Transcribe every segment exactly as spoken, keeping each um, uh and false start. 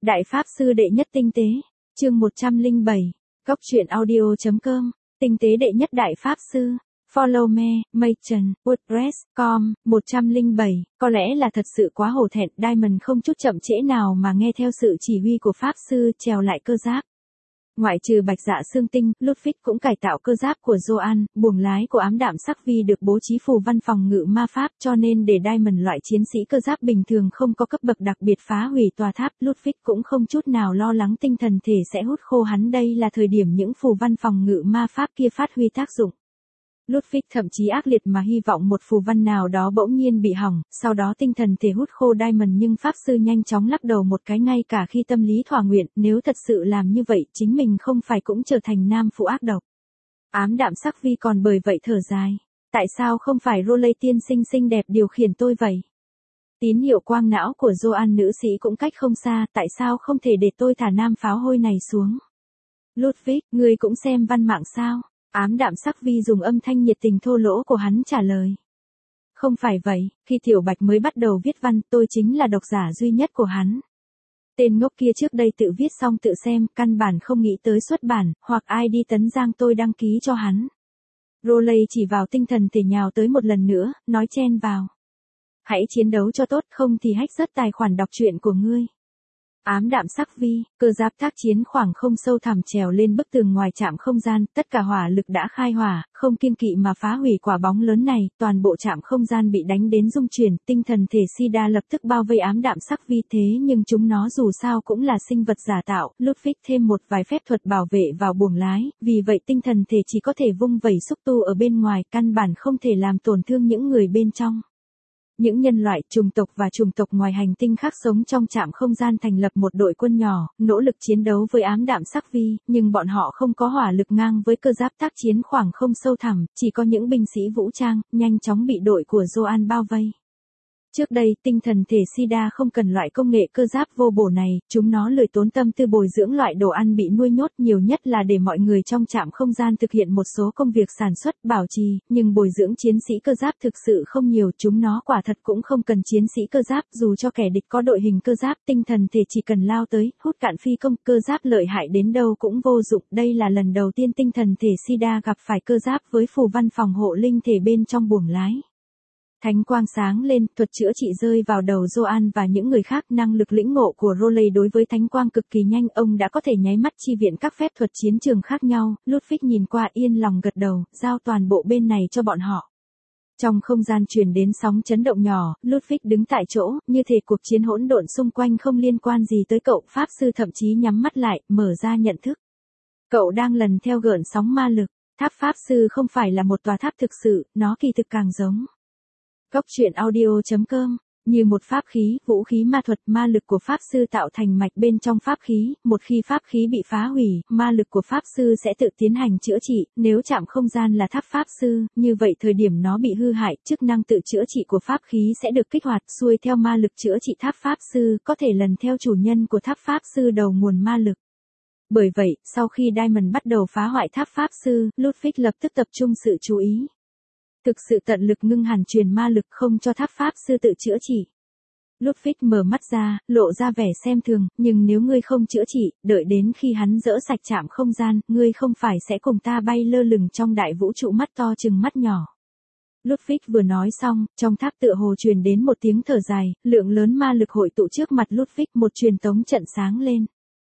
Đại Pháp Sư Đệ Nhất Tinh Tế, chương một trăm lẻ bảy, Cốc truyện audio chấm com, Tinh Tế Đệ Nhất Đại Pháp Sư, Follow me, Machen, WordPress, com, một trăm lẻ bảy, có lẽ là thật sự quá hổ thẹn, Diamond không chút chậm trễ nào mà nghe theo sự chỉ huy của Pháp Sư trèo lại cơ giáp. Ngoại trừ Bạch Dạ Xương Tinh, Ludwig cũng cải tạo cơ giáp của Joan, buồng lái của ám đạm sắc vi được bố trí phù văn phòng ngự ma pháp cho nên để Diamond loại chiến sĩ cơ giáp bình thường không có cấp bậc đặc biệt phá hủy tòa tháp, Ludwig cũng không chút nào lo lắng tinh thần thể sẽ hút khô hắn, đây là thời điểm những phù văn phòng ngự ma pháp kia phát huy tác dụng. Ludwig thậm chí ác liệt mà hy vọng một phù văn nào đó bỗng nhiên bị hỏng, sau đó tinh thần thể hút khô Diamond, nhưng Pháp Sư nhanh chóng lắc đầu một cái, ngay cả khi tâm lý thỏa nguyện, nếu thật sự làm như vậy, chính mình không phải cũng trở thành nam phụ ác độc. Ám đạm sắc vi còn bởi vậy thở dài. Tại sao không phải Rowley tiên sinh xinh đẹp điều khiển tôi vậy? Tín hiệu quang não của Joan nữ sĩ cũng cách không xa, tại sao không thể để tôi thả nam pháo hôi này xuống? Ludwig, ngươi cũng xem văn mạng sao? Ám đạm sắc vi dùng âm thanh nhiệt tình thô lỗ của hắn trả lời. Không phải vậy, khi Tiểu Bạch mới bắt đầu viết văn, tôi chính là độc giả duy nhất của hắn. Tên ngốc kia trước đây tự viết xong tự xem, căn bản không nghĩ tới xuất bản, hoặc ai đi tấn giang tôi đăng ký cho hắn. Rowley chỉ vào tinh thần thể nhào tới một lần nữa, nói chen vào. Hãy chiến đấu cho tốt, không thì hack rớt tài khoản đọc truyện của ngươi. Ám đạm sắc vi, cơ giáp tác chiến khoảng không sâu thẳm trèo lên bức tường ngoài trạm không gian, tất cả hỏa lực đã khai hỏa, không kiêng kỵ mà phá hủy quả bóng lớn này, toàn bộ trạm không gian bị đánh đến rung chuyển, tinh thần thể Sida lập tức bao vây ám đạm sắc vi, thế nhưng chúng nó dù sao cũng là sinh vật giả tạo, Ludwig thêm một vài phép thuật bảo vệ vào buồng lái, vì vậy tinh thần thể chỉ có thể vung vẩy xúc tu ở bên ngoài, căn bản không thể làm tổn thương những người bên trong. Những nhân loại, chủng tộc và chủng tộc ngoài hành tinh khác sống trong trạm không gian thành lập một đội quân nhỏ, nỗ lực chiến đấu với ám đạm sắc vi, nhưng bọn họ không có hỏa lực ngang với cơ giáp tác chiến khoảng không sâu thẳm, chỉ có những binh sĩ vũ trang, nhanh chóng bị đội của Joan bao vây. Trước đây, tinh thần thể Sida không cần loại công nghệ cơ giáp vô bổ này, chúng nó lười tốn tâm tư bồi dưỡng loại đồ ăn bị nuôi nhốt, nhiều nhất là để mọi người trong trạm không gian thực hiện một số công việc sản xuất, bảo trì, nhưng bồi dưỡng chiến sĩ cơ giáp thực sự không nhiều, chúng nó quả thật cũng không cần chiến sĩ cơ giáp, dù cho kẻ địch có đội hình cơ giáp, tinh thần thể chỉ cần lao tới, hút cạn phi công, cơ giáp lợi hại đến đâu cũng vô dụng, đây là lần đầu tiên tinh thần thể Sida gặp phải cơ giáp với phù văn phòng hộ linh thể bên trong buồng lái. Thánh quang sáng lên, thuật chữa trị rơi vào đầu Joan và những người khác, năng lực lĩnh ngộ của Rowley đối với thánh quang cực kỳ nhanh, ông đã có thể nháy mắt chi viện các phép thuật chiến trường khác nhau, Ludwig nhìn qua yên lòng gật đầu, giao toàn bộ bên này cho bọn họ. Trong không gian truyền đến sóng chấn động nhỏ, Ludwig đứng tại chỗ, như thể cuộc chiến hỗn độn xung quanh không liên quan gì tới cậu, Pháp Sư thậm chí nhắm mắt lại, mở ra nhận thức. Cậu đang lần theo gợn sóng ma lực, tháp Pháp Sư không phải là một tòa tháp thực sự, nó kỳ thực càng giống. Cốc truyện audio chấm com, như một pháp khí, vũ khí ma thuật, ma lực của Pháp Sư tạo thành mạch bên trong pháp khí, một khi pháp khí bị phá hủy, ma lực của Pháp Sư sẽ tự tiến hành chữa trị, nếu trạm không gian là tháp Pháp Sư, như vậy thời điểm nó bị hư hại, chức năng tự chữa trị của pháp khí sẽ được kích hoạt, xuôi theo ma lực chữa trị tháp Pháp Sư, có thể lần theo chủ nhân của tháp Pháp Sư đầu nguồn ma lực. Bởi vậy, sau khi Diamond bắt đầu phá hoại tháp Pháp Sư, Ludwig lập tức tập trung sự chú ý. Thực sự tận lực ngưng hẳn truyền ma lực, không cho tháp Pháp Sư tự chữa trị. Ludwig mở mắt ra, lộ ra vẻ xem thường, nhưng nếu ngươi không chữa trị, đợi đến khi hắn dỡ sạch trạm không gian, ngươi không phải sẽ cùng ta bay lơ lửng trong đại vũ trụ mắt to chừng mắt nhỏ. Ludwig vừa nói xong, trong tháp tựa hồ truyền đến một tiếng thở dài, lượng lớn ma lực hội tụ trước mặt Ludwig, một truyền tống trận sáng lên.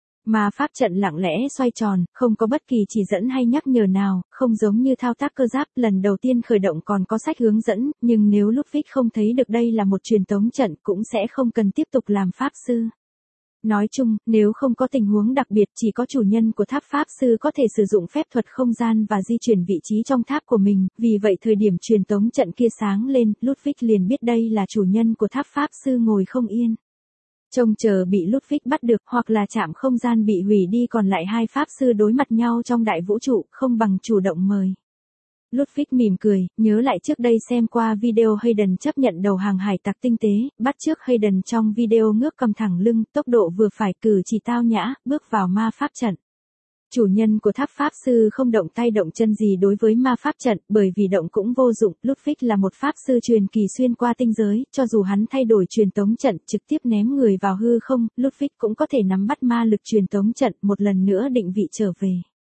Ma pháp trận lặng lẽ xoay tròn, không có bất kỳ chỉ dẫn hay nhắc nhở nào, không giống như thao tác cơ giáp, lần đầu tiên khởi động còn có sách hướng dẫn, nhưng nếu Ludwig không thấy được đây là một truyền tống trận cũng sẽ không cần tiếp tục làm Pháp Sư. Nói chung, nếu không có tình huống đặc biệt, chỉ có chủ nhân của tháp Pháp Sư có thể sử dụng phép thuật không gian và di chuyển vị trí trong tháp của mình, vì vậy thời điểm truyền tống trận kia sáng lên, Ludwig liền biết đây là chủ nhân của tháp Pháp Sư ngồi không yên. Trông chờ bị Ludwig bắt được, hoặc là trạm không gian bị hủy đi, còn lại hai Pháp Sư đối mặt nhau trong đại vũ trụ, không bằng chủ động mời. Ludwig mỉm cười, nhớ lại trước đây xem qua video Hayden chấp nhận đầu hàng hải tặc tinh tế, bắt chước Hayden trong video ngước cầm thẳng lưng, tốc độ vừa phải, cử chỉ tao nhã, bước vào ma pháp trận. Chủ nhân của tháp pháp sư không động tay động chân gì đối với ma pháp trận, bởi vì động cũng vô dụng. Ludwig là một pháp sư truyền kỳ xuyên qua tinh giới, cho dù hắn thay đổi truyền tống trận trực tiếp ném người vào hư không, Ludwig cũng có thể nắm bắt ma lực truyền tống trận một lần nữa định vị trở về.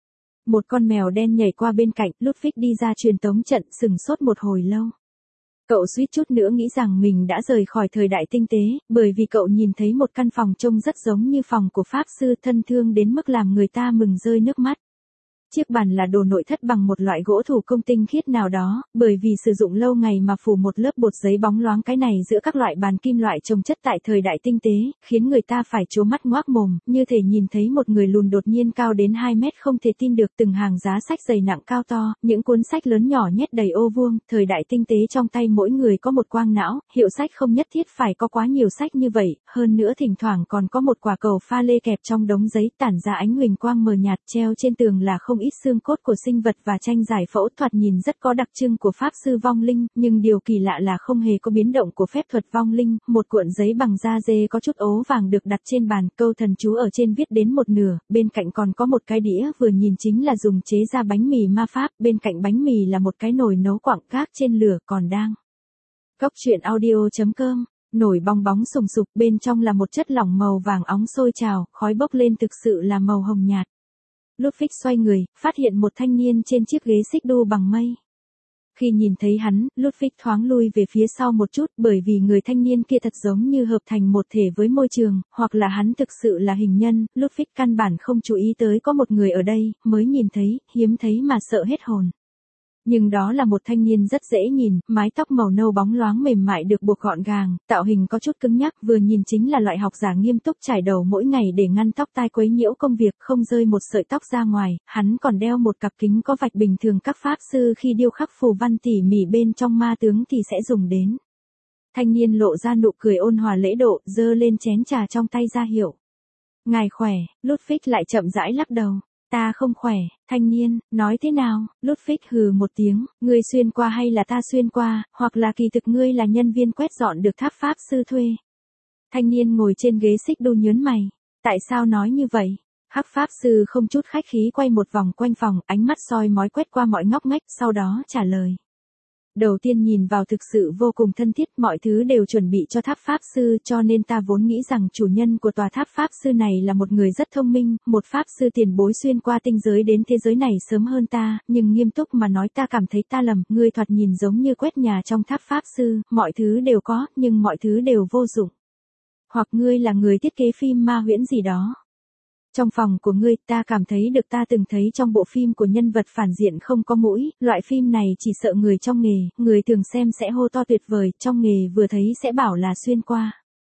Một con mèo đen nhảy qua bên cạnh, Ludwig đi ra truyền tống trận, sừng sốt một hồi lâu. Cậu suýt chút nữa nghĩ rằng mình đã rời khỏi thời đại tinh tế, bởi vì cậu nhìn thấy một căn phòng trông rất giống như phòng của pháp sư, thân thương đến mức làm người ta mừng rơi nước mắt. Chiếc bàn là đồ nội thất bằng một loại gỗ thủ công tinh khiết nào đó, bởi vì sử dụng lâu ngày mà phủ một lớp bột giấy bóng loáng. Cái này giữa các loại bàn kim loại trồng chất tại thời đại tinh tế, khiến người ta phải trố mắt ngoác mồm, như thể nhìn thấy một người lùn đột nhiên cao đến hai mét không thể tin được. Từng hàng giá sách dày nặng cao to, những cuốn sách lớn nhỏ nhét đầy ô vuông, thời đại tinh tế trong tay mỗi người có một quang não, hiệu sách không nhất thiết phải có quá nhiều sách như vậy, hơn nữa thỉnh thoảng còn có một quả cầu pha lê kẹp trong đống giấy tản ra ánh huỳnh quang mờ nhạt. Treo trên tường là không ít xương cốt của sinh vật và tranh giải phẫu thoạt nhìn rất có đặc trưng của pháp sư vong linh, nhưng điều kỳ lạ là không hề có biến động của phép thuật vong linh. Một cuộn giấy bằng da dê có chút ố vàng được đặt trên bàn, câu thần chú ở trên viết đến một nửa, bên cạnh còn có một cái đĩa vừa nhìn chính là dùng chế ra bánh mì ma pháp, bên cạnh bánh mì là một cái nồi nấu quặng gác trên lửa còn đang. Cốc truyện audio chấm com. Nồi bong bóng sùng sục, bên trong là một chất lỏng màu vàng óng sôi trào, khói bốc lên thực sự là màu hồng nhạt. Ludwig xoay người, phát hiện một thanh niên trên chiếc ghế xích đu bằng mây. Khi nhìn thấy hắn, Ludwig thoáng lui về phía sau một chút, bởi vì người thanh niên kia thật giống như hợp thành một thể với môi trường, hoặc là hắn thực sự là hình nhân. Ludwig căn bản không chú ý tới có một người ở đây, mới nhìn thấy, hiếm thấy mà sợ hết hồn. Nhưng đó là một thanh niên rất dễ nhìn, mái tóc màu nâu bóng loáng mềm mại được buộc gọn gàng, tạo hình có chút cứng nhắc, vừa nhìn chính là loại học giả nghiêm túc trải đầu mỗi ngày để ngăn tóc tai quấy nhiễu công việc, không rơi một sợi tóc ra ngoài. Hắn còn đeo một cặp kính có vạch bình thường các pháp sư khi điêu khắc phù văn tỉ mỉ bên trong ma tướng thì sẽ dùng đến. Thanh niên lộ ra nụ cười ôn hòa lễ độ, giơ lên chén trà trong tay ra hiệu. Ngài khỏe. Ludwig lại chậm rãi lắc đầu. Ta không khỏe. Thanh niên, nói thế nào? Ludwig hừ một tiếng, ngươi xuyên qua hay là ta xuyên qua, hoặc là kỳ thực ngươi là nhân viên quét dọn được tháp pháp sư thuê. Thanh niên ngồi trên ghế xích đu nhớn mày. Tại sao nói như vậy? Hắc pháp sư không chút khách khí quay một vòng quanh phòng, ánh mắt soi mói quét qua mọi ngóc ngách, sau đó trả lời. Đầu tiên nhìn vào thực sự vô cùng thân thiết, mọi thứ đều chuẩn bị cho tháp pháp sư, cho nên ta vốn nghĩ rằng chủ nhân của tòa tháp pháp sư này là một người rất thông minh, một pháp sư tiền bối xuyên qua tinh giới đến thế giới này sớm hơn ta, nhưng nghiêm túc mà nói ta cảm thấy ta lầm, ngươi thoạt nhìn giống như quét nhà trong tháp pháp sư, mọi thứ đều có, nhưng mọi thứ đều vô dụng. Hoặc ngươi là người thiết kế phim ma huyễn gì đó. Trong phòng của ngươi, ta cảm thấy được ta từng thấy trong bộ phim của nhân vật phản diện không có mũi, loại phim này chỉ sợ người trong nghề, người thường xem sẽ hô to tuyệt vời, trong nghề vừa thấy sẽ bảo là xuyên qua.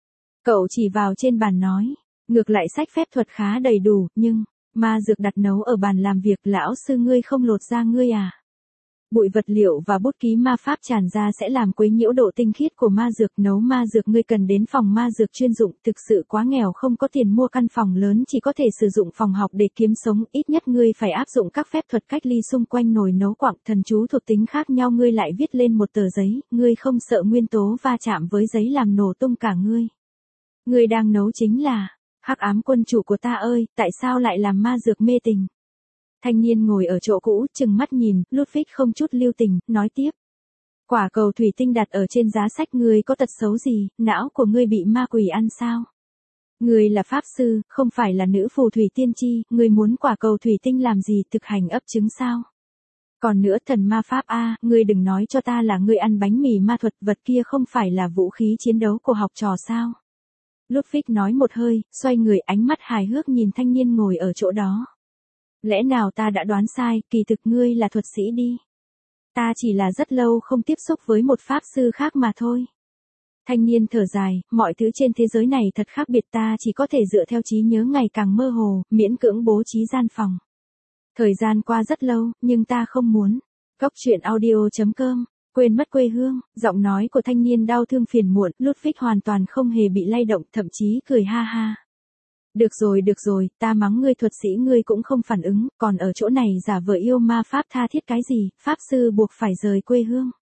Cậu chỉ vào trên bàn nói, ngược lại sách phép thuật khá đầy đủ, nhưng, ma dược đặt nấu ở bàn làm việc, lão sư ngươi không lột da ngươi à? Bụi vật liệu và bút ký ma pháp tràn ra sẽ làm quấy nhiễu độ tinh khiết của ma dược. Nấu ma dược ngươi cần đến phòng ma dược chuyên dụng, thực sự quá nghèo không có tiền mua căn phòng lớn, chỉ có thể sử dụng phòng học để kiếm sống. Ít nhất ngươi phải áp dụng các phép thuật cách ly xung quanh nồi nấu quặng, thần chú thuộc tính khác nhau ngươi lại viết lên một tờ giấy, ngươi không sợ nguyên tố va chạm với giấy làm nổ tung cả ngươi. Ngươi đang nấu chính là, hắc ám quân chủ của ta ơi, tại sao lại làm ma dược mê tình? Thanh niên ngồi ở chỗ cũ, chừng mắt nhìn, Ludwig không chút lưu tình, nói tiếp. Quả cầu thủy tinh đặt ở trên giá sách ngươi có tật xấu gì, não của ngươi bị ma quỷ ăn sao? Ngươi là pháp sư, không phải là nữ phù thủy tiên tri, ngươi muốn quả cầu thủy tinh làm gì, thực hành ấp trứng sao? Còn nữa thần ma pháp a, ngươi đừng nói cho ta là ngươi ăn bánh mì ma thuật, vật kia không phải là vũ khí chiến đấu của học trò sao? Ludwig nói một hơi, xoay người, ánh mắt hài hước nhìn thanh niên ngồi ở chỗ đó. Lẽ nào ta đã đoán sai, kỳ thực ngươi là thuật sĩ đi. Ta chỉ là rất lâu không tiếp xúc với một pháp sư khác mà thôi. Thanh niên thở dài, mọi thứ trên thế giới này thật khác biệt, ta chỉ có thể dựa theo trí nhớ ngày càng mơ hồ, miễn cưỡng bố trí gian phòng. Thời gian qua rất lâu, nhưng ta không muốn. Cốc truyện audio chấm com, quên mất quê hương, giọng nói của thanh niên đau thương phiền muộn, Ludwig hoàn toàn không hề bị lay động, thậm chí cười ha ha. Được rồi được rồi, ta mắng ngươi thuật sĩ ngươi cũng không phản ứng, còn ở chỗ này giả vờ yêu ma pháp tha thiết cái gì, pháp sư buộc phải rời quê hương.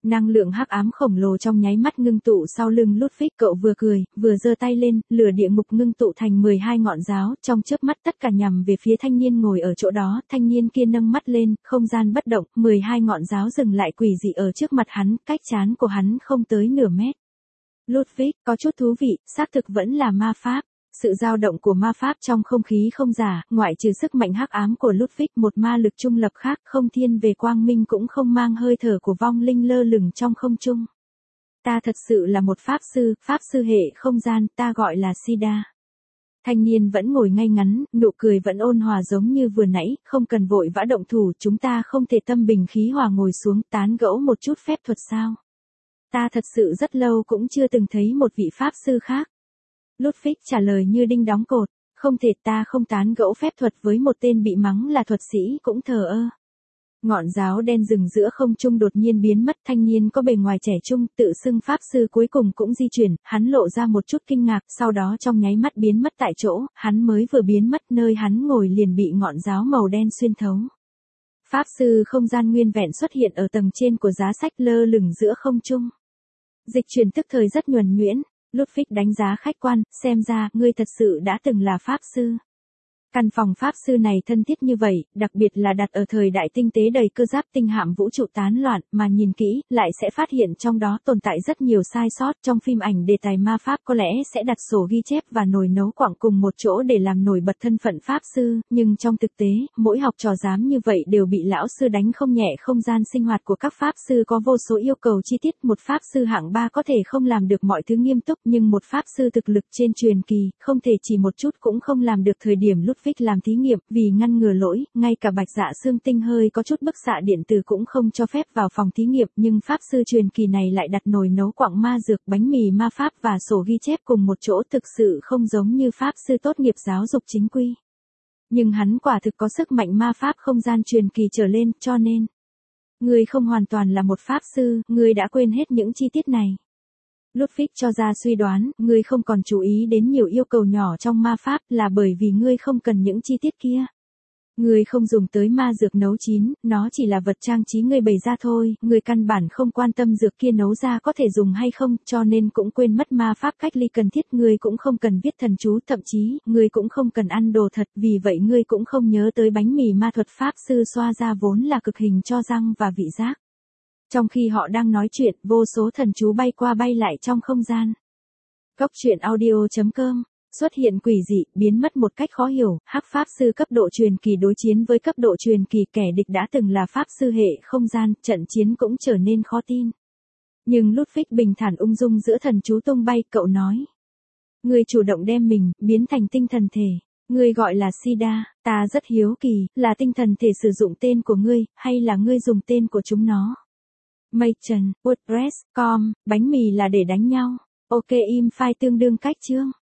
Năng lượng hắc ám khổng lồ trong nháy mắt ngưng tụ sau lưng Ludwig, cậu vừa cười, vừa giơ tay lên, lửa địa ngục ngưng tụ thành mười hai ngọn giáo, trong chớp mắt tất cả nhằm về phía thanh niên ngồi ở chỗ đó, thanh niên kia nâng mắt lên, không gian bất động, mười hai ngọn giáo dừng lại quỷ dị ở trước mặt hắn, cách trán của hắn không tới nửa mét. Ludwig, có chút thú vị, xác thực vẫn là ma pháp. Sự dao động của ma pháp trong không khí không giả, ngoại trừ sức mạnh hắc ám của Ludwig, một ma lực trung lập khác, không thiên về quang minh cũng không mang hơi thở của vong linh lơ lửng trong không trung. Ta thật sự là một pháp sư, pháp sư hệ không gian, ta gọi là Sida. Thanh niên vẫn ngồi ngay ngắn, nụ cười vẫn ôn hòa giống như vừa nãy, không cần vội vã động thủ, chúng ta không thể tâm bình khí hòa ngồi xuống tán gẫu một chút phép thuật sao? Ta thật sự rất lâu cũng chưa từng thấy một vị pháp sư khác. Ludwig trả lời như đinh đóng cột, không thể, ta không tán gẫu phép thuật với một tên bị mắng là thuật sĩ cũng thờ ơ. Ngọn giáo đen rừng giữa không trung đột nhiên biến mất, thanh niên có bề ngoài trẻ trung, tự xưng pháp sư cuối cùng cũng di chuyển, hắn lộ ra một chút kinh ngạc, sau đó trong nháy mắt biến mất tại chỗ, hắn mới vừa biến mất nơi hắn ngồi liền bị ngọn giáo màu đen xuyên thấu. Pháp sư không gian nguyên vẹn xuất hiện ở tầng trên của giá sách lơ lửng giữa không trung. Dịch chuyển tức thời rất nhuần nhuyễn. Ludwig đánh giá khách quan, xem ra, ngươi thật sự đã từng là pháp sư. Căn phòng pháp sư này thân thiết như vậy, đặc biệt là đặt ở thời đại tinh tế đầy cơ giáp tinh hạm vũ trụ tán loạn, mà nhìn kỹ, lại sẽ phát hiện trong đó tồn tại rất nhiều sai sót. Trong phim ảnh đề tài ma pháp có lẽ sẽ đặt sổ ghi chép và nồi nấu quặng cùng một chỗ để làm nổi bật thân phận pháp sư, nhưng trong thực tế, mỗi học trò giám như vậy đều bị lão sư đánh không nhẹ. Không gian sinh hoạt của các pháp sư có vô số yêu cầu chi tiết, một pháp sư hạng ba có thể không làm được mọi thứ nghiêm túc, nhưng một pháp sư thực lực trên truyền kỳ, không thể chỉ một chút cũng không làm được. Thời điểm lúc Ludwig làm thí nghiệm, vì ngăn ngừa lỗi, ngay cả bạch dạ xương tinh hơi có chút bức xạ điện từ cũng không cho phép vào phòng thí nghiệm, nhưng pháp sư truyền kỳ này lại đặt nồi nấu quặng ma dược, bánh mì ma pháp và sổ ghi chép cùng một chỗ, thực sự không giống như pháp sư tốt nghiệp giáo dục chính quy. Nhưng hắn quả thực có sức mạnh ma pháp không gian truyền kỳ trở lên, cho nên ngươi không hoàn toàn là một pháp sư, ngươi đã quên hết những chi tiết này. Ludwig cho ra suy đoán, ngươi không còn chú ý đến nhiều yêu cầu nhỏ trong ma pháp là bởi vì ngươi không cần những chi tiết kia. Ngươi không dùng tới ma dược nấu chín, nó chỉ là vật trang trí ngươi bày ra thôi, ngươi căn bản không quan tâm dược kia nấu ra có thể dùng hay không, cho nên cũng quên mất ma pháp cách ly cần thiết. Ngươi cũng không cần viết thần chú, thậm chí, ngươi cũng không cần ăn đồ thật, vì vậy ngươi cũng không nhớ tới bánh mì ma thuật pháp sư xoa ra vốn là cực hình cho răng và vị giác. Trong khi họ đang nói chuyện, vô số thần chú bay qua bay lại trong không gian. Góc truyện audio chấm com xuất hiện quỷ dị, biến mất một cách khó hiểu, hắc pháp sư cấp độ truyền kỳ đối chiến với cấp độ truyền kỳ, kẻ địch đã từng là pháp sư hệ không gian, trận chiến cũng trở nên khó tin. Nhưng Ludwig bình thản ung dung giữa thần chú tung bay, cậu nói. Ngươi chủ động đem mình, biến thành tinh thần thể. Ngươi gọi là Sida, ta rất hiếu kỳ, là tinh thần thể sử dụng tên của ngươi, hay là ngươi dùng tên của chúng nó? Machen, WordPress, com, bánh mì là để đánh nhau. Ok, im file tương đương cách chương.